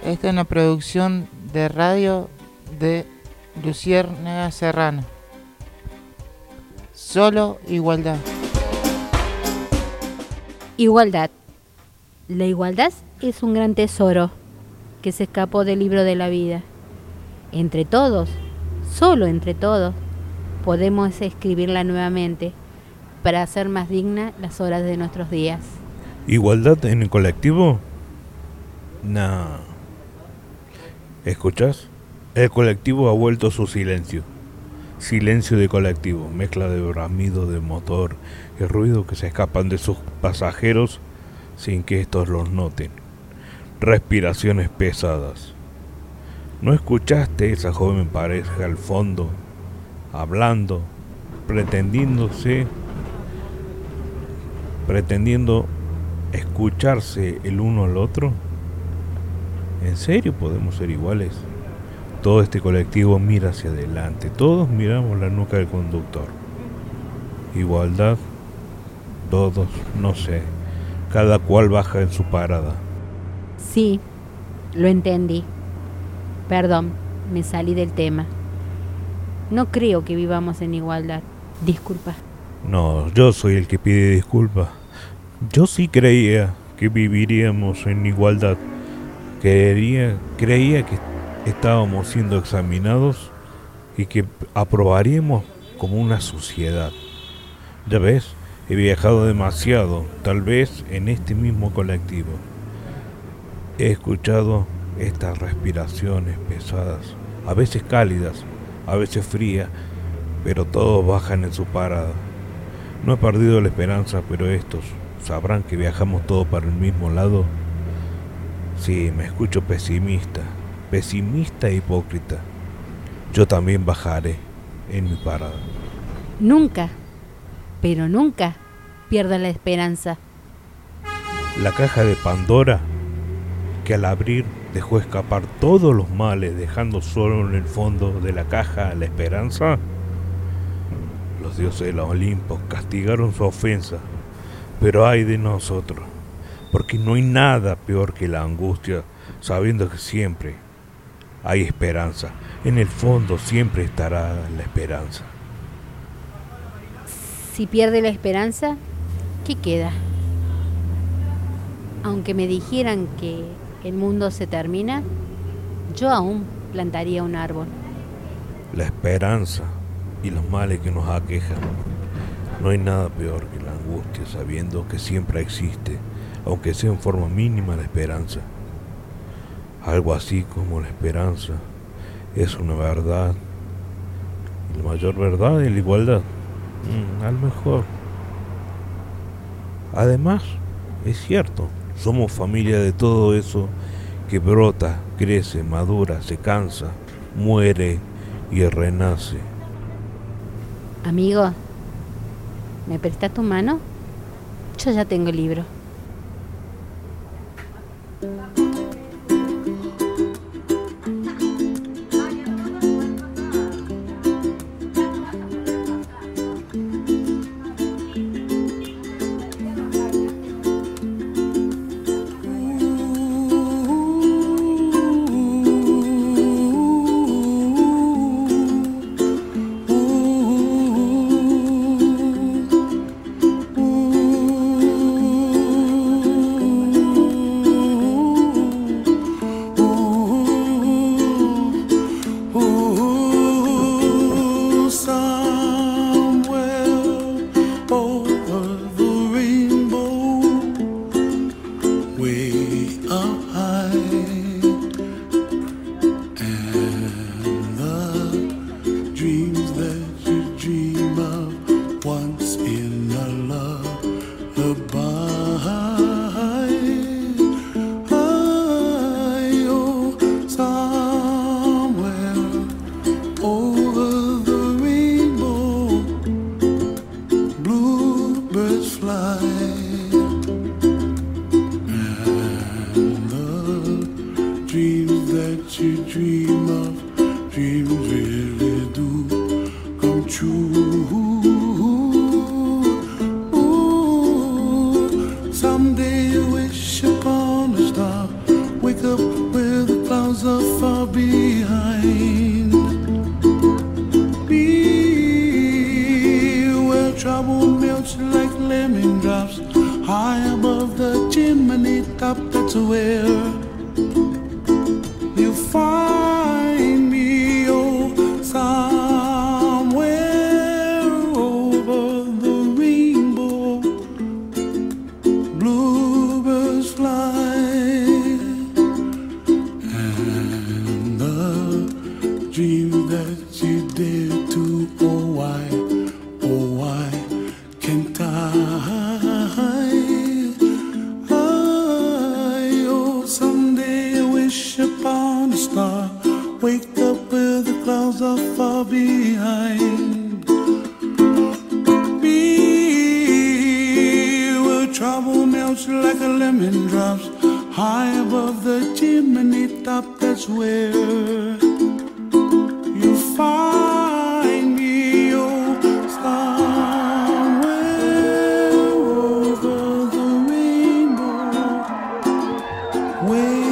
Esta es una producción de radio de Luciérnaga Serrano. Solo igualdad. Igualdad. La igualdad es un gran tesoro que se escapó del libro de la vida. Entre todos, solo entre todos, podemos escribirla nuevamente para hacer más dignas las horas de nuestros días. ¿Igualdad en el colectivo? No. ¿Escuchás? El colectivo ha vuelto su silencio. Silencio de colectivo, mezcla de bramido de motor y ruido que se escapan de sus pasajeros sin que estos los noten. Respiraciones pesadas. ¿No escuchaste esa joven pareja al fondo, hablando, pretendiendo escucharse el uno al otro? ¿En serio podemos ser iguales? Todo este colectivo mira hacia adelante, todos miramos la nuca del conductor. Igualdad, todos, no sé, cada cual baja en su parada. Sí, lo entendí. Perdón, me salí del tema. No creo que vivamos en igualdad. Disculpa. No, yo soy el que pide disculpas. Yo sí creía que viviríamos en igualdad. Creía que estábamos siendo examinados y que aprobaríamos como una sociedad. Ya ves, he viajado demasiado, tal vez en este mismo colectivo. He escuchado estas respiraciones pesadas, a veces cálidas, a veces frías, pero todos bajan en su parada. No he perdido la esperanza, pero estos sabrán que viajamos todos para el mismo lado. Sí, me escucho pesimista e hipócrita. Yo también bajaré en mi parada. Nunca, pero nunca pierda la esperanza. La caja de Pandora, que al abrir dejó escapar todos los males, dejando solo en el fondo de la caja la esperanza. Los dioses de los Olimpos castigaron su ofensa, pero ay de nosotros, porque no hay nada peor que la angustia, sabiendo que siempre hay esperanza. En el fondo siempre estará la esperanza. Si pierde la esperanza, ¿qué queda? Aunque me dijeran que el mundo se termina, yo aún plantaría un árbol. La esperanza y los males que nos aquejan. No hay nada peor que la angustia, sabiendo que siempre existe, aunque sea en forma mínima, la esperanza. Algo así como la esperanza es una verdad, y la mayor verdad es la igualdad. A lo mejor. Además, es cierto, somos familia de todo eso que brota, crece, madura, se cansa, muere y renace. Amigo, ¿me prestas tu mano? Yo ya tengo el libro. Someday you wish upon a star, wake up with a top, that's where you find me, oh, somewhere over the rainbow. Bluebirds fly, and the dream that you dare to, oh why can't I? Oh, someday I wish upon a star, wake up where the clouds are far behind me, where trouble melts like a lemon drops high above the chimney top. That's where you find me, oh, somewhere over the rainbow, way